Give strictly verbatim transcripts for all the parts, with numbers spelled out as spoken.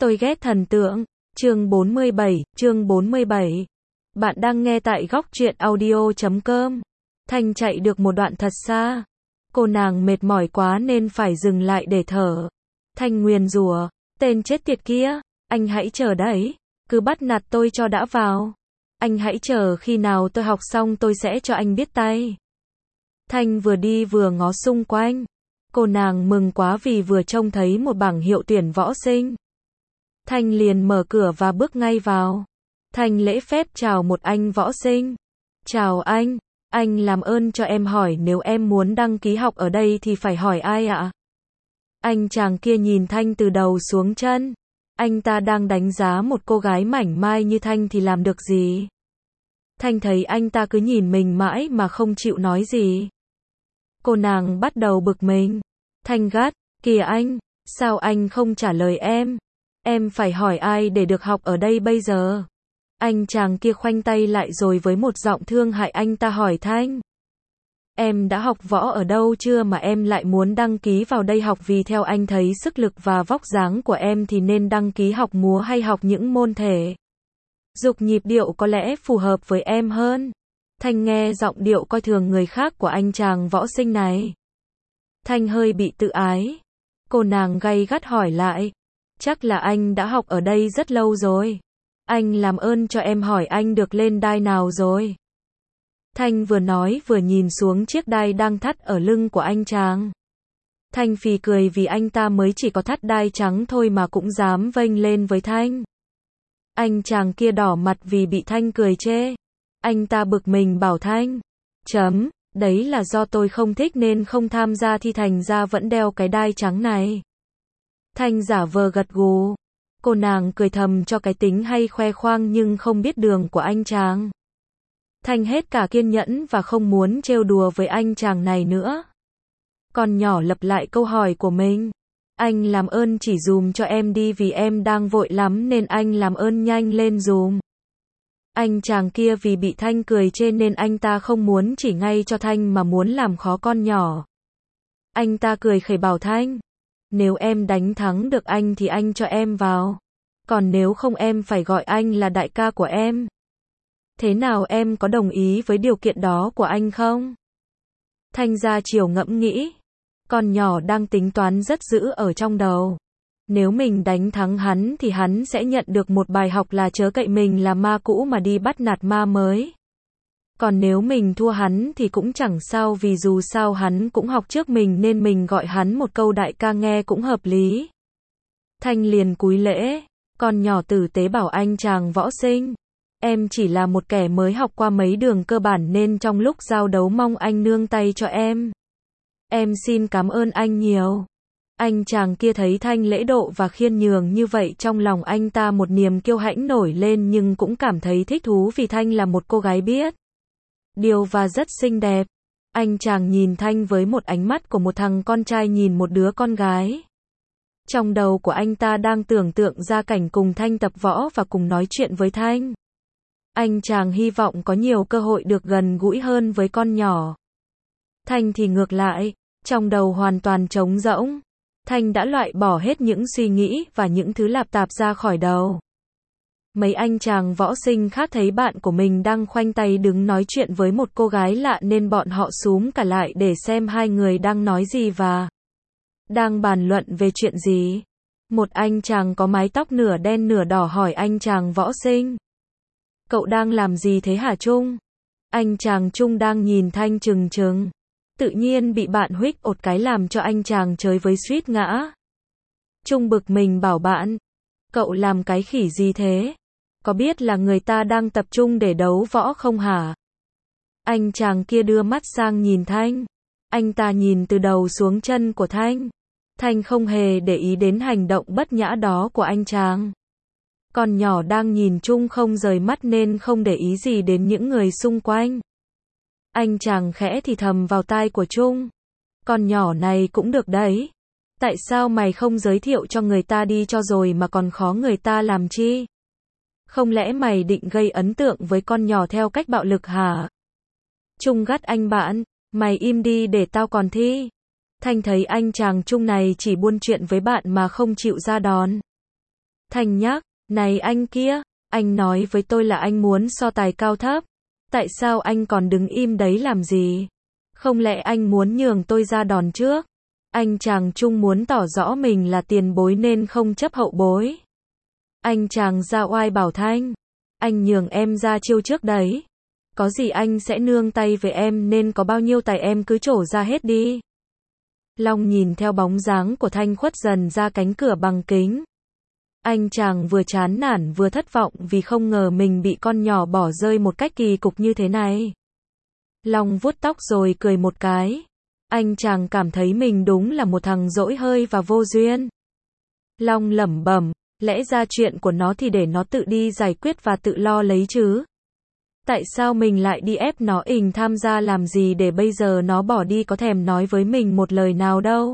Tôi ghét thần tượng. Chương bốn mươi bảy, chương bốn mươi bảy. Bạn đang nghe tại góc truyện audio chấm com. Thanh chạy được một đoạn thật xa. Cô nàng mệt mỏi quá nên phải dừng lại để thở. Thanh nguyền rủa, tên chết tiệt kia, anh hãy chờ đấy, cứ bắt nạt tôi cho đã vào. Anh hãy chờ khi nào tôi học xong tôi sẽ cho anh biết tay. Thanh vừa đi vừa ngó xung quanh. Cô nàng mừng quá vì vừa trông thấy một bảng hiệu tuyển võ sinh. Thanh liền mở cửa và bước ngay vào. Thanh lễ phép chào một anh võ sinh. Chào anh, anh làm ơn cho em hỏi nếu em muốn đăng ký học ở đây thì phải hỏi ai ạ? Anh chàng kia nhìn Thanh từ đầu xuống chân. Anh ta đang đánh giá một cô gái mảnh mai như Thanh thì làm được gì? Thanh thấy anh ta cứ nhìn mình mãi mà không chịu nói gì. Cô nàng bắt đầu bực mình. Thanh gắt, kìa anh, sao anh không trả lời em? Em phải hỏi ai để được học ở đây bây giờ? Anh chàng kia khoanh tay lại rồi với một giọng thương hại anh ta hỏi Thanh. Em đã học võ ở đâu chưa mà em lại muốn đăng ký vào đây học? Vì theo anh thấy sức lực và vóc dáng của em thì nên đăng ký học múa hay học những môn thể dục nhịp điệu có lẽ phù hợp với em hơn. Thanh nghe giọng điệu coi thường người khác của anh chàng võ sinh này. Thanh hơi bị tự ái. Cô nàng gay gắt hỏi lại. Chắc là anh đã học ở đây rất lâu rồi. Anh làm ơn cho em hỏi anh được lên đai nào rồi? Thanh vừa nói vừa nhìn xuống chiếc đai đang thắt ở lưng của anh chàng. Thanh phì cười vì anh ta mới chỉ có thắt đai trắng thôi mà cũng dám vênh lên với Thanh. Anh chàng kia đỏ mặt vì bị Thanh cười chê. Anh ta bực mình bảo Thanh. Chấm, đấy là do tôi không thích nên không tham gia thi thành ra vẫn đeo cái đai trắng này. Thanh giả vờ gật gù. Cô nàng cười thầm cho cái tính hay khoe khoang nhưng không biết đường của anh chàng. Thanh hết cả kiên nhẫn và không muốn trêu đùa với anh chàng này nữa. Con nhỏ lặp lại câu hỏi của mình. Anh làm ơn chỉ dùm cho em đi vì em đang vội lắm nên anh làm ơn nhanh lên dùm. Anh chàng kia vì bị Thanh cười chê nên anh ta không muốn chỉ ngay cho Thanh mà muốn làm khó con nhỏ. Anh ta cười khẩy bảo Thanh. Nếu em đánh thắng được anh thì anh cho em vào. Còn nếu không em phải gọi anh là đại ca của em. Thế nào, em có đồng ý với điều kiện đó của anh không? Thanh ra chiều ngẫm nghĩ. Con nhỏ đang tính toán rất dữ ở trong đầu. Nếu mình đánh thắng hắn thì hắn sẽ nhận được một bài học là chớ cậy mình là ma cũ mà đi bắt nạt ma mới. Còn nếu mình thua hắn thì cũng chẳng sao vì dù sao hắn cũng học trước mình nên mình gọi hắn một câu đại ca nghe cũng hợp lý. Thanh liền cúi lễ. Con nhỏ tử tế bảo anh chàng võ sinh. Em chỉ là một kẻ mới học qua mấy đường cơ bản nên trong lúc giao đấu mong anh nương tay cho em. Em xin cảm ơn anh nhiều. Anh chàng kia thấy Thanh lễ độ và khiêm nhường như vậy trong lòng anh ta một niềm kiêu hãnh nổi lên nhưng cũng cảm thấy thích thú vì Thanh là một cô gái biết điều và rất xinh đẹp. Anh chàng nhìn Thanh với một ánh mắt của một thằng con trai nhìn một đứa con gái. Trong đầu của anh ta đang tưởng tượng ra cảnh cùng Thanh tập võ và cùng nói chuyện với Thanh. Anh chàng hy vọng có nhiều cơ hội được gần gũi hơn với con nhỏ. Thanh thì ngược lại, trong đầu hoàn toàn trống rỗng. Thanh đã loại bỏ hết những suy nghĩ và những thứ lạp tạp ra khỏi đầu. Mấy anh chàng võ sinh khác thấy bạn của mình đang khoanh tay đứng nói chuyện với một cô gái lạ nên bọn họ xúm cả lại để xem hai người đang nói gì và đang bàn luận về chuyện gì. Một anh chàng có mái tóc nửa đen nửa đỏ hỏi anh chàng võ sinh. Cậu đang làm gì thế hả Trung? Anh chàng Trung đang nhìn Thanh trừng trừng. Tự nhiên bị bạn huých ột cái làm cho anh chàng chơi với suýt ngã. Trung bực mình bảo bạn. Cậu làm cái khỉ gì thế? Có biết là người ta đang tập trung để đấu võ không hả? Anh chàng kia đưa mắt sang nhìn Thanh. Anh ta nhìn từ đầu xuống chân của Thanh. Thanh không hề để ý đến hành động bất nhã đó của anh chàng. Con nhỏ đang nhìn Trung không rời mắt nên không để ý gì đến những người xung quanh. Anh chàng khẽ thì thầm vào tai của Trung. Con nhỏ này cũng được đấy. Tại sao mày không giới thiệu cho người ta đi cho rồi mà còn khó người ta làm chi? Không lẽ mày định gây ấn tượng với con nhỏ theo cách bạo lực hả? Trung gắt anh bạn. Mày im đi để tao còn thi. Thanh thấy anh chàng Trung này chỉ buôn chuyện với bạn mà không chịu ra đòn. Thanh nhắc, này anh kia, anh nói với tôi là anh muốn so tài cao thấp. Tại sao anh còn đứng im đấy làm gì? Không lẽ anh muốn nhường tôi ra đòn trước? Anh chàng Trung muốn tỏ rõ mình là tiền bối nên không chấp hậu bối. Anh chàng ra oai bảo Thanh, anh nhường em ra chiêu trước đấy. Có gì anh sẽ nương tay với em nên có bao nhiêu tài em cứ trổ ra hết đi. Long nhìn theo bóng dáng của Thanh khuất dần ra cánh cửa bằng kính. Anh chàng vừa chán nản vừa thất vọng vì không ngờ mình bị con nhỏ bỏ rơi một cách kỳ cục như thế này. Long vuốt tóc rồi cười một cái. Anh chàng cảm thấy mình đúng là một thằng dỗi hơi và vô duyên. Long lẩm bẩm, lẽ ra chuyện của nó thì để nó tự đi giải quyết và tự lo lấy chứ. Tại sao mình lại đi ép nó ình tham gia làm gì để bây giờ nó bỏ đi có thèm nói với mình một lời nào đâu.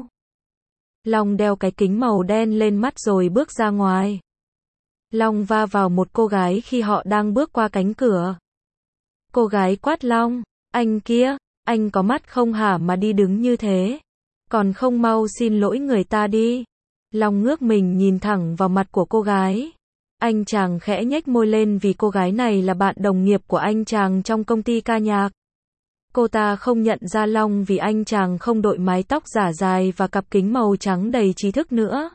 Long đeo cái kính màu đen lên mắt rồi bước ra ngoài. Long va vào một cô gái khi họ đang bước qua cánh cửa. Cô gái quát Long, anh kia, anh có mắt không hả mà đi đứng như thế? Còn không mau xin lỗi người ta đi. Long ngước mình nhìn thẳng vào mặt của cô gái. Anh chàng khẽ nhếch môi lên vì cô gái này là bạn đồng nghiệp của anh chàng trong công ty ca nhạc. Cô ta không nhận ra Long vì anh chàng không đội mái tóc giả dài và cặp kính màu trắng đầy trí thức nữa.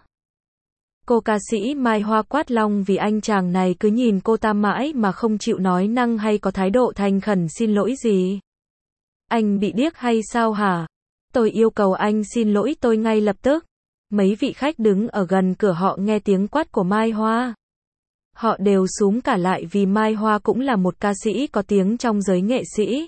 Cô ca sĩ Mai Hoa quát Long vì anh chàng này cứ nhìn cô ta mãi mà không chịu nói năng hay có thái độ thành khẩn xin lỗi gì. Anh bị điếc hay sao hả? Tôi yêu cầu anh xin lỗi tôi ngay lập tức. Mấy vị khách đứng ở gần cửa họ nghe tiếng quát của Mai Hoa. Họ đều xúm cả lại vì Mai Hoa cũng là một ca sĩ có tiếng trong giới nghệ sĩ.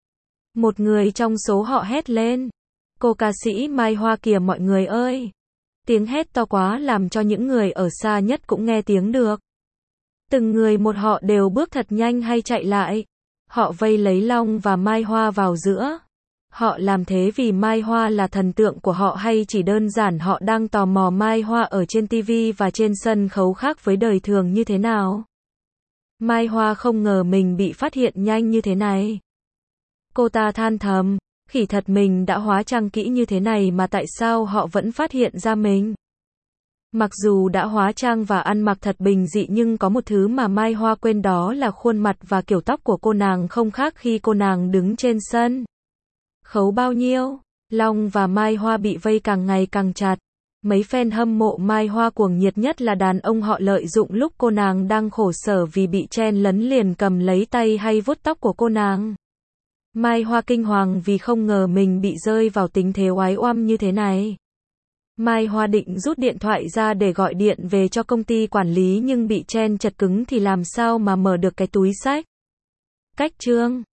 Một người trong số họ hét lên. Cô ca sĩ Mai Hoa kìa mọi người ơi. Tiếng hét to quá làm cho những người ở xa nhất cũng nghe tiếng được. Từng người một họ đều bước thật nhanh hay chạy lại. Họ vây lấy Long và Mai Hoa vào giữa. Họ làm thế vì Mai Hoa là thần tượng của họ hay chỉ đơn giản họ đang tò mò Mai Hoa ở trên ti vi và trên sân khấu khác với đời thường như thế nào? Mai Hoa không ngờ mình bị phát hiện nhanh như thế này. Cô ta than thầm, khỉ thật mình đã hóa trang kỹ như thế này mà tại sao họ vẫn phát hiện ra mình? Mặc dù đã hóa trang và ăn mặc thật bình dị nhưng có một thứ mà Mai Hoa quên đó là khuôn mặt và kiểu tóc của cô nàng không khác khi cô nàng đứng trên sân khấu bao nhiêu. Long và Mai Hoa bị vây càng ngày càng chặt. Mấy fan hâm mộ Mai Hoa cuồng nhiệt nhất là đàn ông họ lợi dụng lúc cô nàng đang khổ sở vì bị chen lấn liền cầm lấy tay hay vuốt tóc của cô nàng. Mai Hoa kinh hoàng vì không ngờ mình bị rơi vào tình thế oái oăm như thế này. Mai Hoa định rút điện thoại ra để gọi điện về cho công ty quản lý nhưng bị chen chật cứng thì làm sao mà mở được cái túi xách. Cách chương